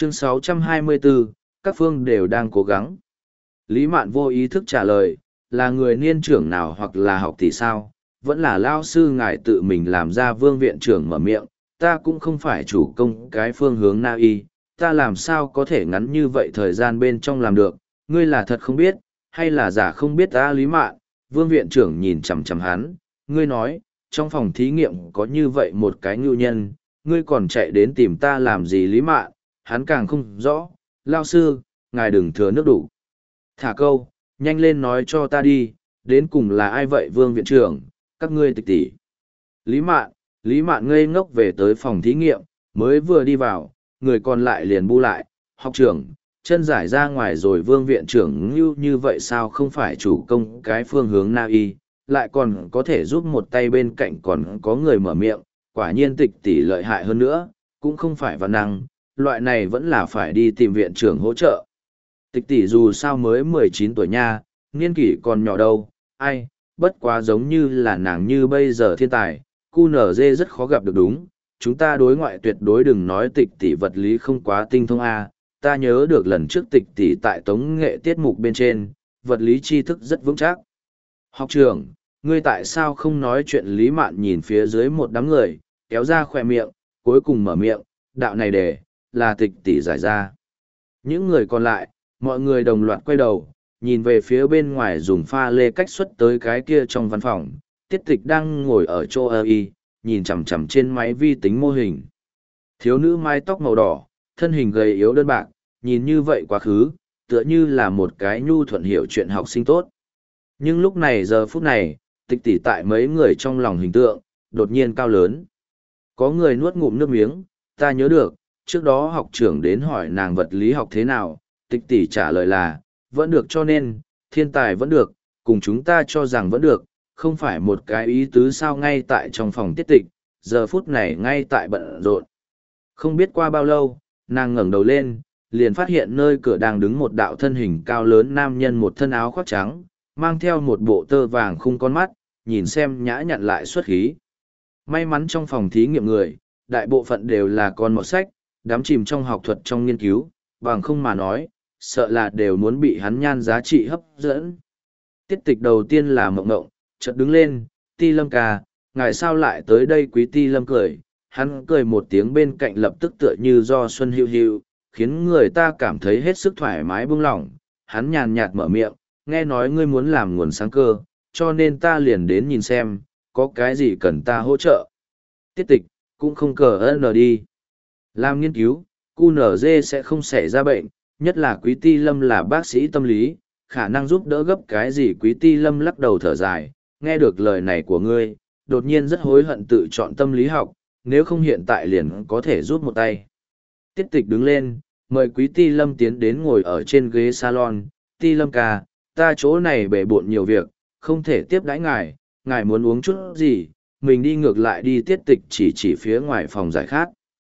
Chương 624, các phương đều đang cố gắng. Lý Mạn vô ý thức trả lời, là người niên trưởng nào hoặc là học thì sao, vẫn là lao sư ngài tự mình làm ra. Vương viện trưởng mở miệng, ta cũng không phải chủ công cái phương hướng na y, ta làm sao có thể ngắn như vậy thời gian bên trong làm được, ngươi là thật không biết, hay là giả không biết ta. Lý Mạn, Vương viện trưởng nhìn chằm chằm hắn, ngươi nói, trong phòng thí nghiệm có như vậy một cái ngưu nhân, ngươi còn chạy đến tìm ta làm gì. Lý Mạn, hắn càng không rõ, lao sư, ngài đừng thừa nước đủ. Thả câu, nhanh lên nói cho ta đi, đến cùng là ai vậy. Vương viện trưởng, các ngươi tịch tỷ. Lý Mạn ngây ngốc về tới phòng thí nghiệm, mới vừa đi vào, người còn lại liền bu lại, học trưởng, chân giải ra ngoài rồi. Vương viện trưởng như vậy sao không phải chủ công cái phương hướng na y, lại còn có thể giúp một tay, bên cạnh còn có người mở miệng, quả nhiên tịch tỷ lợi hại hơn nữa, cũng không phải văn năng, loại này vẫn là phải đi tìm viện trưởng hỗ trợ. Tịch tỷ dù sao mới 19 tuổi nha, niên kỷ còn nhỏ đâu, ai, bất quá giống như là nàng như bây giờ thiên tài, QNZ rất khó gặp được đúng, chúng ta đối ngoại tuyệt đối đừng nói tịch tỷ vật lý không quá tinh thông a. Ta nhớ được lần trước tịch tỷ tại tống nghệ tiết mục bên trên, vật lý tri thức rất vững chắc. Học trưởng, ngươi tại sao không nói chuyện? Lý Mạn nhìn phía dưới một đám người, kéo ra khỏe miệng, cuối cùng mở miệng, đạo này để, là tịch tỷ giải ra. Những người còn lại, mọi người đồng loạt quay đầu, nhìn về phía bên ngoài dùng pha lê cách xuất tới cái kia trong văn phòng, tiết tịch đang ngồi ở chỗ y, nhìn chằm chằm trên máy vi tính mô hình. Thiếu nữ mái tóc màu đỏ, thân hình gầy yếu đơn bạc, nhìn như vậy quá khứ, tựa như là một cái nhu thuận hiểu chuyện học sinh tốt. Nhưng lúc này giờ phút này, tịch tỷ tại mấy người trong lòng hình tượng, đột nhiên cao lớn. Có người nuốt ngụm nước miếng, ta nhớ được, trước đó học trưởng đến hỏi nàng vật lý học thế nào, tịch tỷ trả lời là, vẫn được, cho nên, thiên tài vẫn được, cùng chúng ta cho rằng vẫn được, không phải một cái ý tứ sao. Ngay tại trong phòng tiết tịch, giờ phút này ngay tại bận rộn. Không biết qua bao lâu, nàng ngẩng đầu lên, liền phát hiện nơi cửa đang đứng một đạo thân hình cao lớn nam nhân, một thân áo khoác trắng, mang theo một bộ tơ vàng khung con mắt, nhìn xem nhã nhặn lại xuất khí. May mắn trong phòng thí nghiệm người, đại bộ phận đều là con mọt sách, đắm chìm trong học thuật trong nghiên cứu, bằng không mà nói, sợ là đều muốn bị hắn nhan giá trị hấp dẫn. Tiết tịch đầu tiên là mộng mộng, chợt đứng lên, Ti Lâm ca, ngài sao lại tới đây? Quý Ti Lâm cười, hắn cười một tiếng bên cạnh lập tức tựa như do xuân hữu hữu, khiến người ta cảm thấy hết sức thoải mái buông lỏng. Hắn nhàn nhạt mở miệng, nghe nói ngươi muốn làm nguồn sáng cơ, cho nên ta liền đến nhìn xem, có cái gì cần ta hỗ trợ. Tiết tịch, cũng không cờ ơn đi. Làm nghiên cứu, QNZ sẽ không xảy ra bệnh, nhất là Quý Ti Lâm là bác sĩ tâm lý, khả năng giúp đỡ gấp cái gì. Quý Ti Lâm lắc đầu thở dài, nghe được lời này của ngươi, đột nhiên rất hối hận tự chọn tâm lý học, nếu không hiện tại liền có thể giúp một tay. Tiết tịch đứng lên, mời Quý Ti Lâm tiến đến ngồi ở trên ghế salon. Ti Lâm ca, ta chỗ này bể bộn nhiều việc, không thể tiếp đãi ngài, ngài muốn uống chút gì, mình đi ngược lại đi. Tiết tịch chỉ phía ngoài phòng giải khát.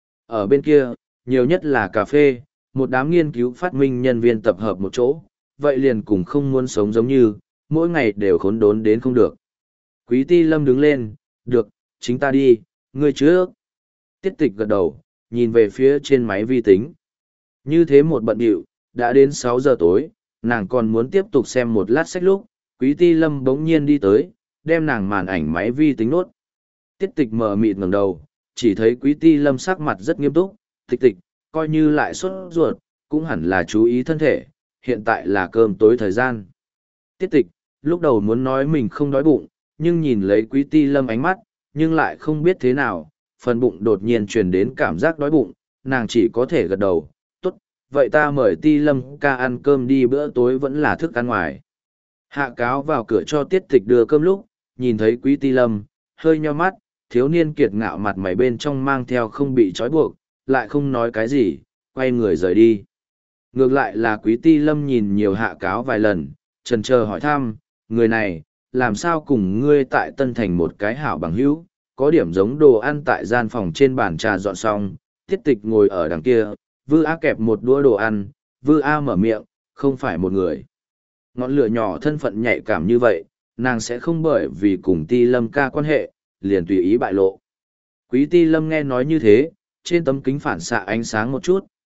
Ở bên kia, nhiều nhất là cà phê, một đám nghiên cứu phát minh nhân viên tập hợp một chỗ, vậy liền cùng không muốn sống giống như, mỗi ngày đều khốn đốn đến không được. Quý Ti Lâm đứng lên, được, chính ta đi, ngươi trước. Tiết tịch gật đầu, nhìn về phía trên máy vi tính. Như thế một bận điệu, đã đến 6 giờ tối, nàng còn muốn tiếp tục xem một lát sách lúc, Quý Ti Lâm bỗng nhiên đi tới, đem nàng màn ảnh máy vi tính nốt. Tiết tịch mờ mịt ngẩng đầu, chỉ thấy Quý Ti Lâm sắc mặt rất nghiêm túc, tịch tịch, coi như lại sốt ruột, cũng hẳn là chú ý thân thể, hiện tại là cơm tối thời gian. Tiết tịch, lúc đầu muốn nói mình không đói bụng, nhưng nhìn lấy Quý Ti Lâm ánh mắt, nhưng lại không biết thế nào, phần bụng đột nhiên truyền đến cảm giác đói bụng, nàng chỉ có thể gật đầu, tốt, vậy ta mời Ti Lâm ca ăn cơm đi, bữa tối vẫn là thức ăn ngoài. Hạ cáo vào cửa cho tiết tịch đưa cơm lúc, nhìn thấy Quý Ti Lâm, hơi nheo mắt, thiếu niên kiệt ngạo mặt mày bên trong mang theo không bị trói buộc, lại không nói cái gì, quay người rời đi. Ngược lại là Quý Ti Lâm nhìn nhiều hạ cáo vài lần, chần chờ hỏi thăm, người này, làm sao cùng ngươi tại Tân Thành một cái hảo bằng hữu, có điểm giống đồ ăn. Tại gian phòng trên bàn trà dọn xong, tiết tịch ngồi ở đằng kia, Vư A kẹp một đũa đồ ăn, Vư A mở miệng, không phải một người. Ngọn lửa nhỏ thân phận nhạy cảm như vậy, nàng sẽ không bởi vì cùng Ti Lâm ca quan hệ, liền tùy ý bại lộ. Quý Ti Lâm nghe nói như thế, trên tấm kính phản xạ ánh sáng một chút,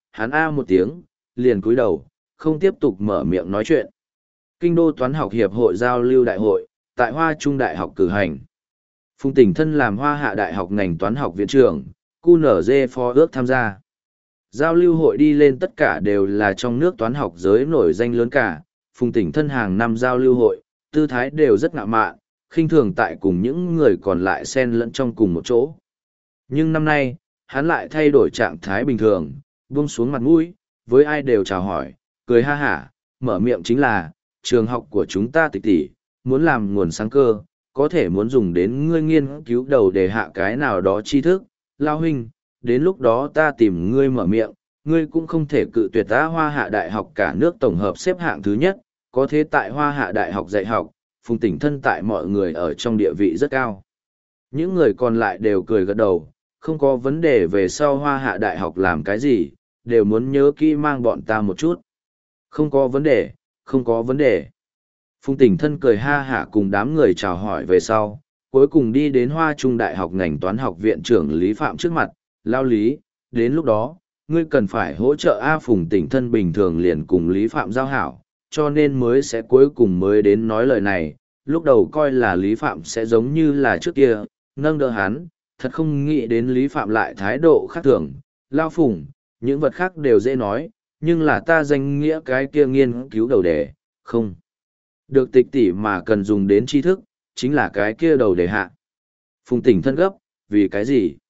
hắn a một tiếng, liền cúi đầu, không tiếp tục mở miệng nói chuyện. Kinh đô toán học hiệp hội giao lưu đại hội, tại Hoa Trung Đại học cử hành. Phùng Tỉnh Thân làm Hoa Hạ Đại học ngành toán học viện trưởng, QNZ phó ước tham gia. Giao lưu hội đi lên tất cả đều là trong nước toán học giới nổi danh lớn cả. Phùng Tỉnh Thân hàng năm giao lưu hội, tư thái đều rất ngạo mạn, khinh thường tại cùng những người còn lại xen lẫn trong cùng một chỗ. Nhưng năm nay, hắn lại thay đổi trạng thái bình thường, buông xuống mặt mũi, với ai đều chào hỏi, cười ha hả, mở miệng chính là, trường học của chúng ta tịch tỷ, muốn làm nguồn sáng cơ, có thể muốn dùng đến ngươi nghiên cứu đầu để hạ cái nào đó tri thức, lao huynh, đến lúc đó ta tìm ngươi mở miệng, ngươi cũng không thể cự tuyệt ta. Hoa Hạ Đại học cả nước tổng hợp xếp hạng thứ nhất, có thế tại Hoa Hạ Đại học dạy học, Phùng Tỉnh Thân tại mọi người ở trong địa vị rất cao. Những người còn lại đều cười gật đầu, không có vấn đề về sau Hoa Hạ Đại học làm cái gì, đều muốn nhớ kỹ mang bọn ta một chút. Không có vấn đề, không có vấn đề. Phùng Tỉnh Thân cười ha hả cùng đám người chào hỏi về sau, cuối cùng đi đến Hoa Trung Đại học ngành toán học viện trưởng Lý Phạm trước mặt, lao Lý, đến lúc đó, ngươi cần phải hỗ trợ A. Phùng Tỉnh Thân bình thường liền cùng Lý Phạm giao hảo, cho nên mới sẽ cuối cùng mới đến nói lời này, lúc đầu coi là Lý Phạm sẽ giống như là trước kia, nâng đỡ hắn, thật không nghĩ đến Lý Phạm lại thái độ khác thường, lao Phùng, những vật khác đều dễ nói, nhưng là ta danh nghĩa cái kia nghiên cứu đầu đề, không được tịch tỉ mà cần dùng đến tri thức, chính là cái kia đầu đề hạ. Phùng Tỉnh Thân gấp, vì cái gì?